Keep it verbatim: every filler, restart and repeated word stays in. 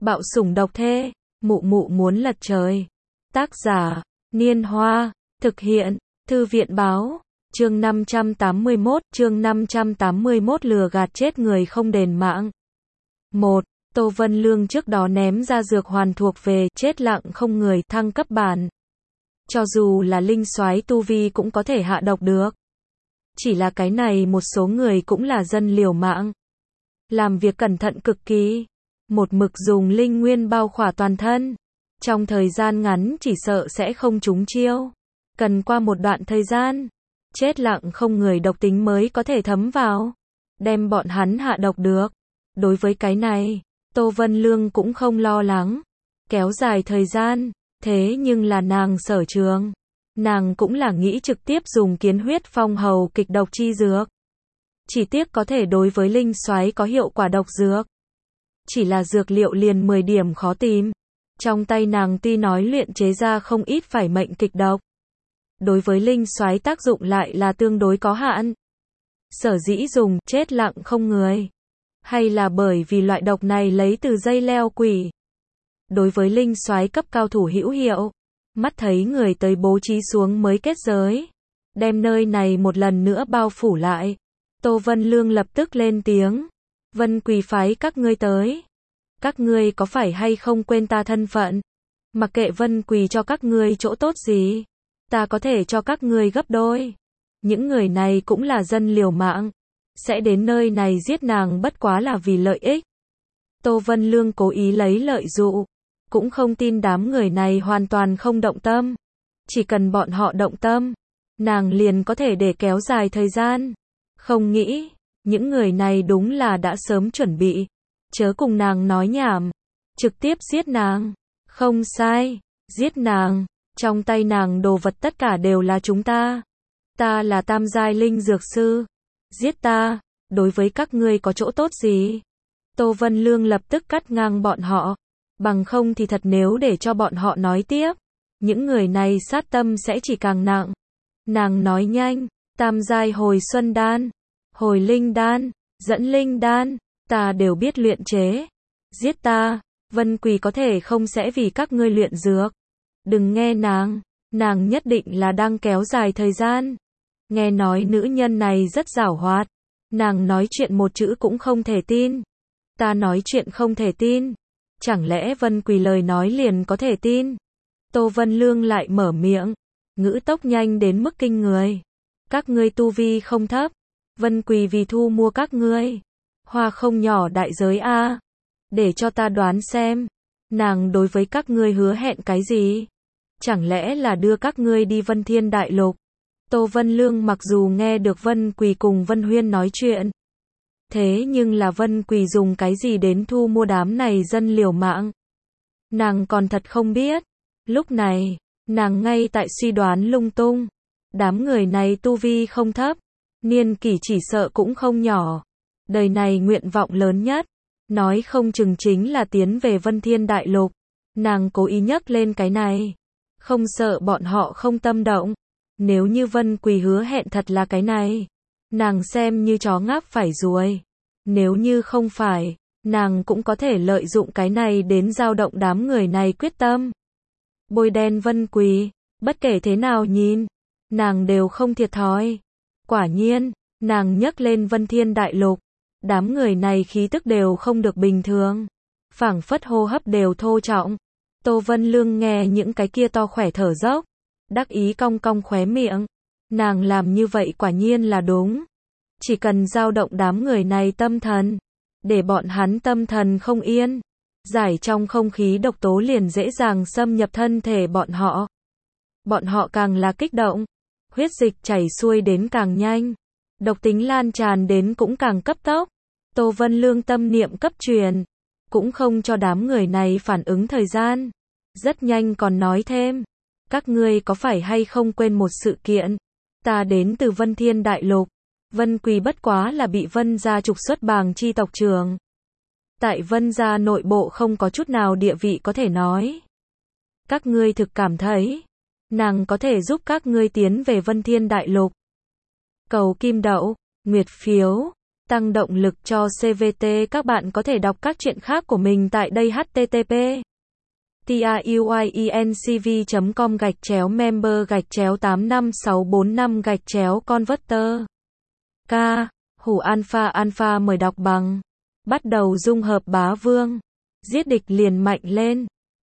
Bạo sủng độc thê, mụ mụ muốn lật trời. Tác giả, Niên Hoa, thực hiện, Thư viện báo, chương năm trăm tám mươi mốt, chương năm trăm tám mươi mốt lừa gạt chết người không đền mạng. một. Tô Vân Lương trước đó ném ra dược hoàn thuộc về chết lặng không người thăng cấp bản. Cho dù là linh soái tu vi cũng có thể hạ độc được. Chỉ là cái này một số người cũng là dân liều mạng. Làm việc cẩn thận cực kỳ. Một mực dùng linh nguyên bao khỏa toàn thân. Trong thời gian ngắn chỉ sợ sẽ không trúng chiêu. Cần qua một đoạn thời gian. Chết lặng không người độc tính mới có thể thấm vào. Đem bọn hắn hạ độc được. Đối với cái này, Tô Vân Lương cũng không lo lắng. Kéo dài thời gian. Thế nhưng là nàng sở trường. Nàng cũng là nghĩ trực tiếp dùng kiến huyết phong hầu kịch độc chi dược. Chỉ tiếc có thể đối với linh soái có hiệu quả độc dược. Chỉ là dược liệu liền mười điểm khó tìm. Trong tay nàng tuy nói luyện chế ra không ít phải mệnh kịch độc. Đối với linh soái tác dụng lại là tương đối có hạn. Sở dĩ dùng chết lặng không người. Hay là bởi vì loại độc này lấy từ dây leo quỷ. Đối với linh soái cấp cao thủ hữu hiệu. Mắt thấy người tới bố trí xuống mới kết giới. Đem nơi này một lần nữa bao phủ lại. Tô Vân Lương lập tức lên tiếng. Vân Quỳ phái các ngươi tới. Các ngươi có phải hay không quên ta thân phận? Mặc kệ Vân Quỳ cho các ngươi chỗ tốt gì. Ta có thể cho các ngươi gấp đôi. Những người này cũng là dân liều mạng. Sẽ đến nơi này giết nàng bất quá là vì lợi ích. Tô Vân Lương cố ý lấy lợi dụ. Cũng không tin đám người này hoàn toàn không động tâm. Chỉ cần bọn họ động tâm. Nàng liền có thể để kéo dài thời gian. Không nghĩ. Những người này đúng là đã sớm chuẩn bị. Chớ cùng nàng nói nhảm. Trực tiếp giết nàng. Không sai. Giết nàng. Trong tay nàng đồ vật tất cả đều là chúng ta. Ta là tam giai linh dược sư. Giết ta. Đối với các ngươi có chỗ tốt gì? Tô Vân Lương lập tức cắt ngang bọn họ. Bằng không thì thật nếu để cho bọn họ nói tiếp. Những người này sát tâm sẽ chỉ càng nặng. Nàng nói nhanh. Tam giai hồi xuân đan. Hồi linh đan. Dẫn linh đan. Ta đều biết luyện chế. Giết ta. Vân Quỳ có thể không sẽ vì các ngươi luyện dược. Đừng nghe nàng. Nàng nhất định là đang kéo dài thời gian. Nghe nói nữ nhân này rất giảo hoạt. Nàng nói chuyện một chữ cũng không thể tin. Ta nói chuyện không thể tin. Chẳng lẽ Vân Quỳ lời nói liền có thể tin? Tô Vân Lương lại mở miệng. Ngữ tốc nhanh đến mức kinh người. Các ngươi tu vi không thấp. Vân Quỳ vì thu mua các ngươi. Hoa không nhỏ đại giới a. Để cho ta đoán xem. Nàng đối với các ngươi hứa hẹn cái gì? Chẳng lẽ là đưa các ngươi đi Vân Thiên Đại Lục? Tô Vân Lương mặc dù nghe được Vân Quỳ cùng Vân Huyên nói chuyện. Thế nhưng là Vân Quỳ dùng cái gì đến thu mua đám này dân liều mạng? Nàng còn thật không biết. Lúc này, nàng ngay tại suy đoán lung tung. Đám người này tu vi không thấp. Niên kỷ chỉ sợ cũng không nhỏ. Đời này nguyện vọng lớn nhất. Nói không chừng chính là tiến về Vân Thiên Đại Lục. Nàng cố ý nhắc lên cái này. Không sợ bọn họ không tâm động. Nếu như Vân Quỳ hứa hẹn thật là cái này. Nàng xem như chó ngáp phải ruồi. Nếu như không phải, nàng cũng có thể lợi dụng cái này đến dao động đám người này quyết tâm. Bôi đen Vân Quỳ, bất kể thế nào nhìn, nàng đều không thiệt thòi. Quả nhiên, nàng nhấc lên Vân Thiên Đại Lục. Đám người này khí tức đều không được bình thường. Phảng phất hô hấp đều thô trọng. Tô Vân Lương nghe những cái kia to khỏe thở dốc. Đắc ý cong cong khóe miệng. Nàng làm như vậy quả nhiên là đúng. Chỉ cần dao động đám người này tâm thần. Để bọn hắn tâm thần không yên. Giải trong không khí độc tố liền dễ dàng xâm nhập thân thể bọn họ. Bọn họ càng là kích động. Huyết dịch chảy xuôi đến càng nhanh. Độc tính lan tràn đến cũng càng cấp tốc. Tô Vân Lương tâm niệm cấp truyền. Cũng không cho đám người này phản ứng thời gian. Rất nhanh còn nói thêm. Các ngươi có phải hay không quên một sự kiện? Ta đến từ Vân Thiên Đại Lục. Vân Quỳ bất quá là bị Vân gia trục xuất bàng chi tộc trưởng. Tại Vân gia nội bộ không có chút nào địa vị có thể nói. Các ngươi thực cảm thấy. Nàng có thể giúp các ngươi tiến về Vân Thiên Đại Lục. Cầu kim đậu, nguyệt phiếu. tăng động lực cho xê vê tê. Các bạn có thể đọc các chuyện khác của mình tại đây h t t p truyencv chấm com gạch chéo member gạch chéo tám năm sáu bốn năm gạch chéo converter. K. Hủ alpha alpha mời đọc bằng. Bắt đầu dung hợp bá vương. Giết địch liền mạnh lên.